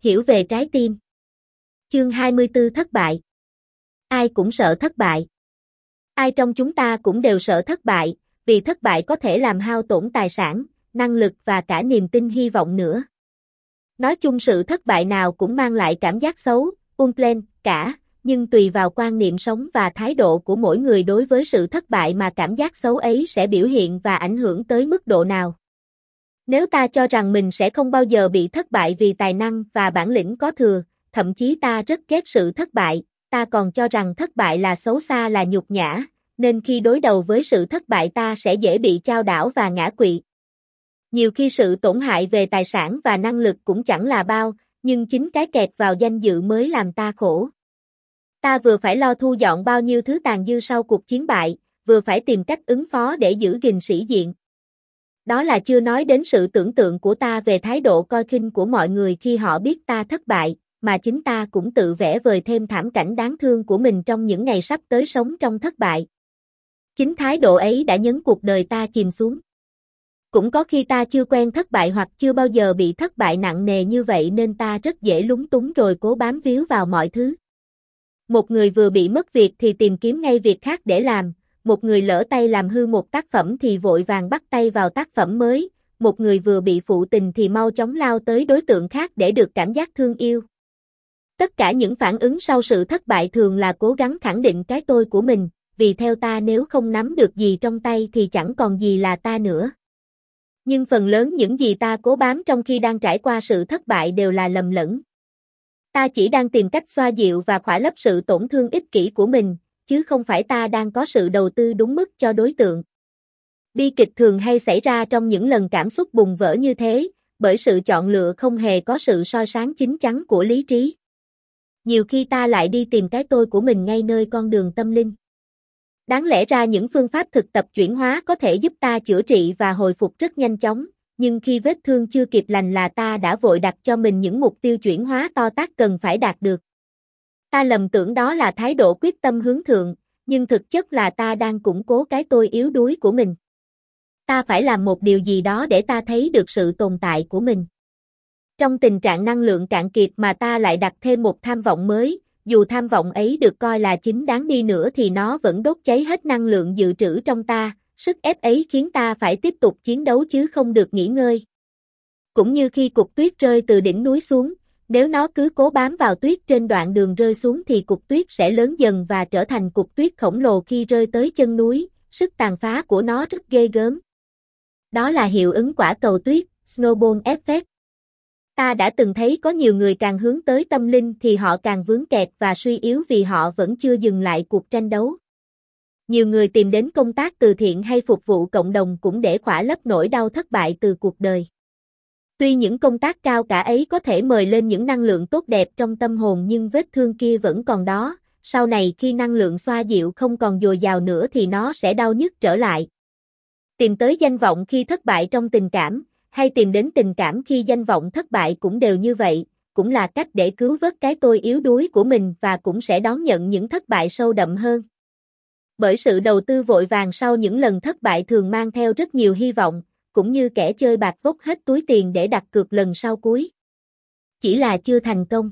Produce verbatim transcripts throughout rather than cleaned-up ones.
Hiểu về trái tim. Chương hai mươi tư Thất bại. Ai cũng sợ thất bại. Ai trong chúng ta cũng đều sợ thất bại, vì thất bại có thể làm hao tổn tài sản, năng lực và cả niềm tin hy vọng nữa. Nói chung sự thất bại nào cũng mang lại cảm giác xấu, unpleasant cả, nhưng tùy vào quan niệm sống và thái độ của mỗi người đối với sự thất bại mà cảm giác xấu ấy sẽ biểu hiện và ảnh hưởng tới mức độ nào. Nếu ta cho rằng mình sẽ không bao giờ bị thất bại vì tài năng và bản lĩnh có thừa, thậm chí ta rất ghét sự thất bại, ta còn cho rằng thất bại là xấu xa là nhục nhã, nên khi đối đầu với sự thất bại ta sẽ dễ bị chao đảo và ngã quỵ. Nhiều khi sự tổn hại về tài sản và năng lực cũng chẳng là bao, nhưng chính cái kẹt vào danh dự mới làm ta khổ. Ta vừa phải lo thu dọn bao nhiêu thứ tàn dư sau cuộc chiến bại, vừa phải tìm cách ứng phó để giữ gìn sĩ diện. Đó là chưa nói đến sự tưởng tượng của ta về thái độ coi khinh của mọi người khi họ biết ta thất bại, mà chính ta cũng tự vẽ vời thêm thảm cảnh đáng thương của mình trong những ngày sắp tới sống trong thất bại. Chính thái độ ấy đã nhấn cuộc đời ta chìm xuống. Cũng có khi ta chưa quen thất bại hoặc chưa bao giờ bị thất bại nặng nề như vậy nên ta rất dễ lúng túng rồi cố bám víu vào mọi thứ. Một người vừa bị mất việc thì tìm kiếm ngay việc khác để làm, một người lỡ tay làm hư một tác phẩm thì vội vàng bắt tay vào tác phẩm mới, một người vừa bị phụ tình thì mau chóng lao tới đối tượng khác để được cảm giác thương yêu. Tất cả những phản ứng sau sự thất bại thường là cố gắng khẳng định cái tôi của mình, vì theo ta nếu không nắm được gì trong tay thì chẳng còn gì là ta nữa. Nhưng phần lớn những gì ta cố bám trong khi đang trải qua sự thất bại đều là lầm lẫn. Ta chỉ đang tìm cách xoa dịu và khỏa lấp sự tổn thương ích kỷ của mình, chứ không phải ta đang có sự đầu tư đúng mức cho đối tượng. Bi kịch thường hay xảy ra trong những lần cảm xúc bùng vỡ như thế, bởi sự chọn lựa không hề có sự soi sáng chín chắn của lý trí. Nhiều khi ta lại đi tìm cái tôi của mình ngay nơi con đường tâm linh. Đáng lẽ ra những phương pháp thực tập chuyển hóa có thể giúp ta chữa trị và hồi phục rất nhanh chóng, nhưng khi vết thương chưa kịp lành là ta đã vội đặt cho mình những mục tiêu chuyển hóa to tát cần phải đạt được. Ta lầm tưởng đó là thái độ quyết tâm hướng thượng, nhưng thực chất là ta đang củng cố cái tôi yếu đuối của mình. Ta phải làm một điều gì đó để ta thấy được sự tồn tại của mình. Trong tình trạng năng lượng cạn kiệt mà ta lại đặt thêm một tham vọng mới, dù tham vọng ấy được coi là chính đáng đi nữa thì nó vẫn đốt cháy hết năng lượng dự trữ trong ta, sức ép ấy khiến ta phải tiếp tục chiến đấu chứ không được nghỉ ngơi. Cũng như khi cục tuyết rơi từ đỉnh núi xuống, nếu nó cứ cố bám vào tuyết trên đoạn đường rơi xuống thì cục tuyết sẽ lớn dần và trở thành cục tuyết khổng lồ khi rơi tới chân núi, sức tàn phá của nó rất ghê gớm. Đó là hiệu ứng quả cầu tuyết, Snowball Effect. Ta đã từng thấy có nhiều người càng hướng tới tâm linh thì họ càng vướng kẹt và suy yếu vì họ vẫn chưa dừng lại cuộc tranh đấu. Nhiều người tìm đến công tác từ thiện hay phục vụ cộng đồng cũng để khỏa lấp nỗi đau thất bại từ cuộc đời. Tuy những công tác cao cả ấy có thể mời lên những năng lượng tốt đẹp trong tâm hồn nhưng vết thương kia vẫn còn đó, sau này khi năng lượng xoa dịu không còn dồi dào nữa thì nó sẽ đau nhức trở lại. Tìm tới danh vọng khi thất bại trong tình cảm, hay tìm đến tình cảm khi danh vọng thất bại cũng đều như vậy, cũng là cách để cứu vớt cái tôi yếu đuối của mình và cũng sẽ đón nhận những thất bại sâu đậm hơn. Bởi sự đầu tư vội vàng sau những lần thất bại thường mang theo rất nhiều hy vọng, cũng như kẻ chơi bạc vốc hết túi tiền để đặt cược lần sau cuối. Chỉ là chưa thành công.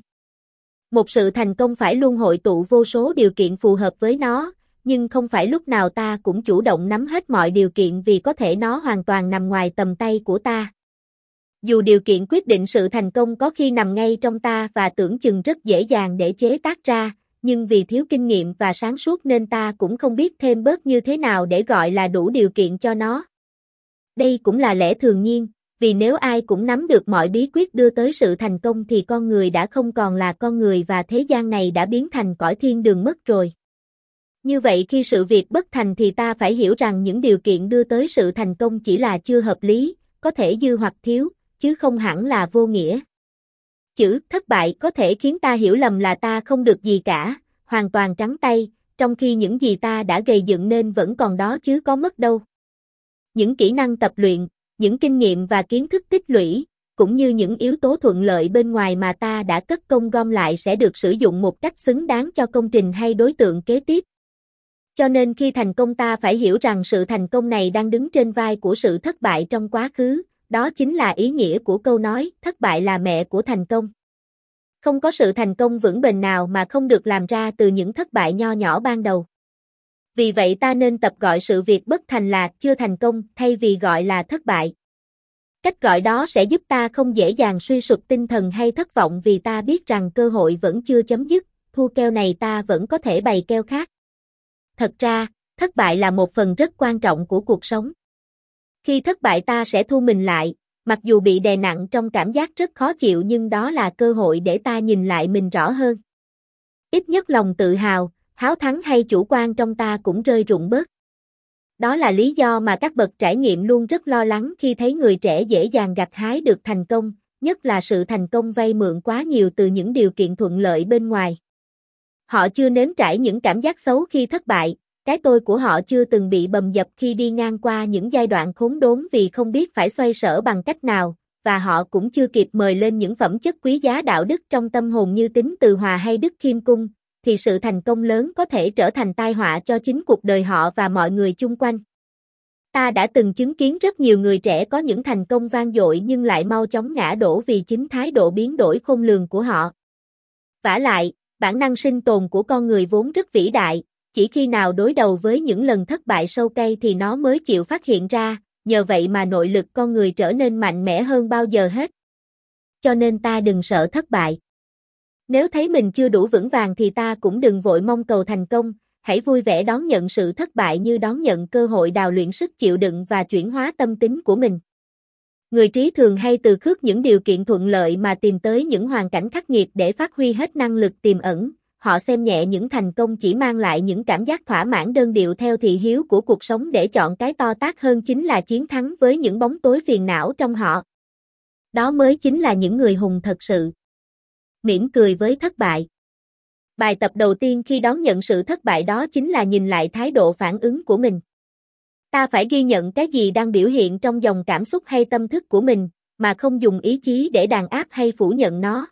Một sự thành công phải luôn hội tụ vô số điều kiện phù hợp với nó, nhưng không phải lúc nào ta cũng chủ động nắm hết mọi điều kiện vì có thể nó hoàn toàn nằm ngoài tầm tay của ta. Dù điều kiện quyết định sự thành công có khi nằm ngay trong ta và tưởng chừng rất dễ dàng để chế tác ra, nhưng vì thiếu kinh nghiệm và sáng suốt nên ta cũng không biết thêm bớt như thế nào để gọi là đủ điều kiện cho nó. Đây cũng là lẽ thường nhiên, vì nếu ai cũng nắm được mọi bí quyết đưa tới sự thành công thì con người đã không còn là con người và thế gian này đã biến thành cõi thiên đường mất rồi. Như vậy khi sự việc bất thành thì ta phải hiểu rằng những điều kiện đưa tới sự thành công chỉ là chưa hợp lý, có thể dư hoặc thiếu, chứ không hẳn là vô nghĩa. Chữ thất bại có thể khiến ta hiểu lầm là ta không được gì cả, hoàn toàn trắng tay, trong khi những gì ta đã gây dựng nên vẫn còn đó chứ có mất đâu. Những kỹ năng tập luyện, những kinh nghiệm và kiến thức tích lũy, cũng như những yếu tố thuận lợi bên ngoài mà ta đã cất công gom lại sẽ được sử dụng một cách xứng đáng cho công trình hay đối tượng kế tiếp. Cho nên khi thành công ta phải hiểu rằng sự thành công này đang đứng trên vai của sự thất bại trong quá khứ, đó chính là ý nghĩa của câu nói, thất bại là mẹ của thành công. Không có sự thành công vững bền nào mà không được làm ra từ những thất bại nho nhỏ ban đầu. Vì vậy ta nên tập gọi sự việc bất thành là chưa thành công thay vì gọi là thất bại. Cách gọi đó sẽ giúp ta không dễ dàng suy sụp tinh thần hay thất vọng vì ta biết rằng cơ hội vẫn chưa chấm dứt, thua keo này ta vẫn có thể bày keo khác. Thật ra, thất bại là một phần rất quan trọng của cuộc sống. Khi thất bại ta sẽ thu mình lại, mặc dù bị đè nặng trong cảm giác rất khó chịu nhưng đó là cơ hội để ta nhìn lại mình rõ hơn. Ít nhất lòng tự hào, háo thắng hay chủ quan trong ta cũng rơi rụng bớt. Đó là lý do mà các bậc trải nghiệm luôn rất lo lắng khi thấy người trẻ dễ dàng gặt hái được thành công, nhất là sự thành công vay mượn quá nhiều từ những điều kiện thuận lợi bên ngoài. Họ chưa nếm trải những cảm giác xấu khi thất bại, cái tôi của họ chưa từng bị bầm dập khi đi ngang qua những giai đoạn khốn đốn vì không biết phải xoay sở bằng cách nào, và họ cũng chưa kịp mời lên những phẩm chất quý giá đạo đức trong tâm hồn như tính từ hòa hay đức khiêm cung, thì sự thành công lớn có thể trở thành tai họa cho chính cuộc đời họ và mọi người chung quanh. Ta đã từng chứng kiến rất nhiều người trẻ có những thành công vang dội nhưng lại mau chóng ngã đổ vì chính thái độ biến đổi khôn lường của họ. Vả lại, bản năng sinh tồn của con người vốn rất vĩ đại, chỉ khi nào đối đầu với những lần thất bại sâu cay thì nó mới chịu phát hiện ra, nhờ vậy mà nội lực con người trở nên mạnh mẽ hơn bao giờ hết. Cho nên ta đừng sợ thất bại. Nếu thấy mình chưa đủ vững vàng thì ta cũng đừng vội mong cầu thành công, hãy vui vẻ đón nhận sự thất bại như đón nhận cơ hội đào luyện sức chịu đựng và chuyển hóa tâm tính của mình. Người trí thường hay từ khước những điều kiện thuận lợi mà tìm tới những hoàn cảnh khắc nghiệt để phát huy hết năng lực tiềm ẩn, họ xem nhẹ những thành công chỉ mang lại những cảm giác thỏa mãn đơn điệu theo thị hiếu của cuộc sống để chọn cái to tát hơn chính là chiến thắng với những bóng tối phiền não trong họ. Đó mới chính là những người hùng thật sự. Mỉm cười với thất bại. Bài tập đầu tiên khi đón nhận sự thất bại đó chính là nhìn lại thái độ phản ứng của mình. Ta phải ghi nhận cái gì đang biểu hiện trong dòng cảm xúc hay tâm thức của mình, mà không dùng ý chí để đàn áp hay phủ nhận nó.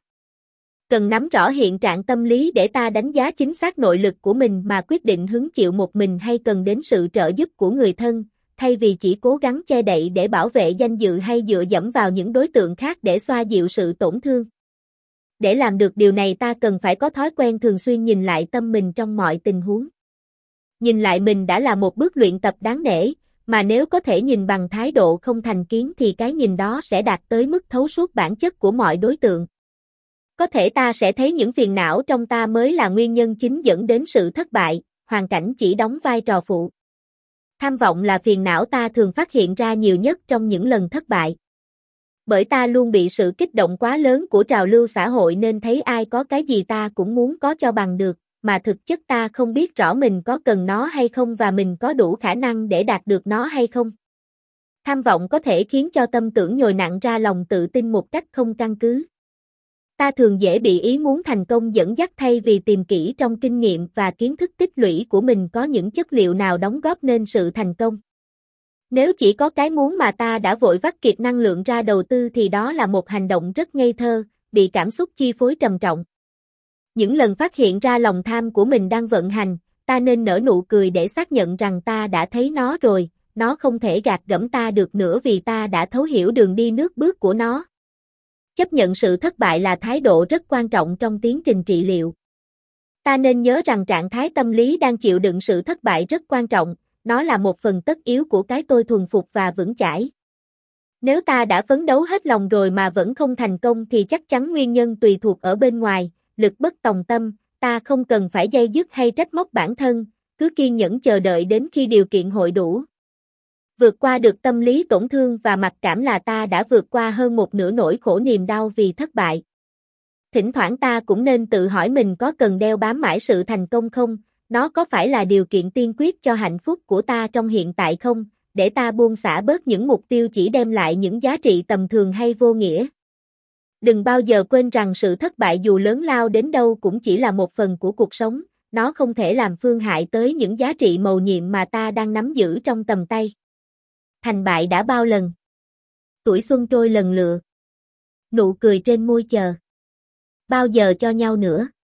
Cần nắm rõ hiện trạng tâm lý để ta đánh giá chính xác nội lực của mình mà quyết định hứng chịu một mình hay cần đến sự trợ giúp của người thân, thay vì chỉ cố gắng che đậy để bảo vệ danh dự hay dựa dẫm vào những đối tượng khác để xoa dịu sự tổn thương. Để làm được điều này ta cần phải có thói quen thường xuyên nhìn lại tâm mình trong mọi tình huống. Nhìn lại mình đã là một bước luyện tập đáng nể, mà nếu có thể nhìn bằng thái độ không thành kiến thì cái nhìn đó sẽ đạt tới mức thấu suốt bản chất của mọi đối tượng. Có thể ta sẽ thấy những phiền não trong ta mới là nguyên nhân chính dẫn đến sự thất bại, hoàn cảnh chỉ đóng vai trò phụ. Tham vọng là phiền não ta thường phát hiện ra nhiều nhất trong những lần thất bại. Bởi ta luôn bị sự kích động quá lớn của trào lưu xã hội nên thấy ai có cái gì ta cũng muốn có cho bằng được, mà thực chất ta không biết rõ mình có cần nó hay không và mình có đủ khả năng để đạt được nó hay không. Tham vọng có thể khiến cho tâm tưởng nhồi nặng ra lòng tự tin một cách không căn cứ. Ta thường dễ bị ý muốn thành công dẫn dắt thay vì tìm kỹ trong kinh nghiệm và kiến thức tích lũy của mình có những chất liệu nào đóng góp nên sự thành công. Nếu chỉ có cái muốn mà ta đã vội vắt kiệt năng lượng ra đầu tư thì đó là một hành động rất ngây thơ, bị cảm xúc chi phối trầm trọng. Những lần phát hiện ra lòng tham của mình đang vận hành, ta nên nở nụ cười để xác nhận rằng ta đã thấy nó rồi, nó không thể gạt gẫm ta được nữa vì ta đã thấu hiểu đường đi nước bước của nó. Chấp nhận sự thất bại là thái độ rất quan trọng trong tiến trình trị liệu. Ta nên nhớ rằng trạng thái tâm lý đang chịu đựng sự thất bại rất quan trọng, nó là một phần tất yếu của cái tôi thuần phục và vững chãi. Nếu ta đã phấn đấu hết lòng rồi mà vẫn không thành công thì chắc chắn nguyên nhân tùy thuộc ở bên ngoài, lực bất tòng tâm, ta không cần phải day dứt hay trách móc bản thân, cứ kiên nhẫn chờ đợi đến khi điều kiện hội đủ. Vượt qua được tâm lý tổn thương và mặc cảm là ta đã vượt qua hơn một nửa nỗi khổ niềm đau vì thất bại. Thỉnh thoảng ta cũng nên tự hỏi mình có cần đeo bám mãi sự thành công không, nó có phải là điều kiện tiên quyết cho hạnh phúc của ta trong hiện tại không, để ta buông xả bớt những mục tiêu chỉ đem lại những giá trị tầm thường hay vô nghĩa. Đừng bao giờ quên rằng sự thất bại dù lớn lao đến đâu cũng chỉ là một phần của cuộc sống, nó không thể làm phương hại tới những giá trị mầu nhiệm mà ta đang nắm giữ trong tầm tay. Thành bại đã bao lần. Tuổi xuân trôi lần lựa. Nụ cười trên môi chờ. Bao giờ cho nhau nữa.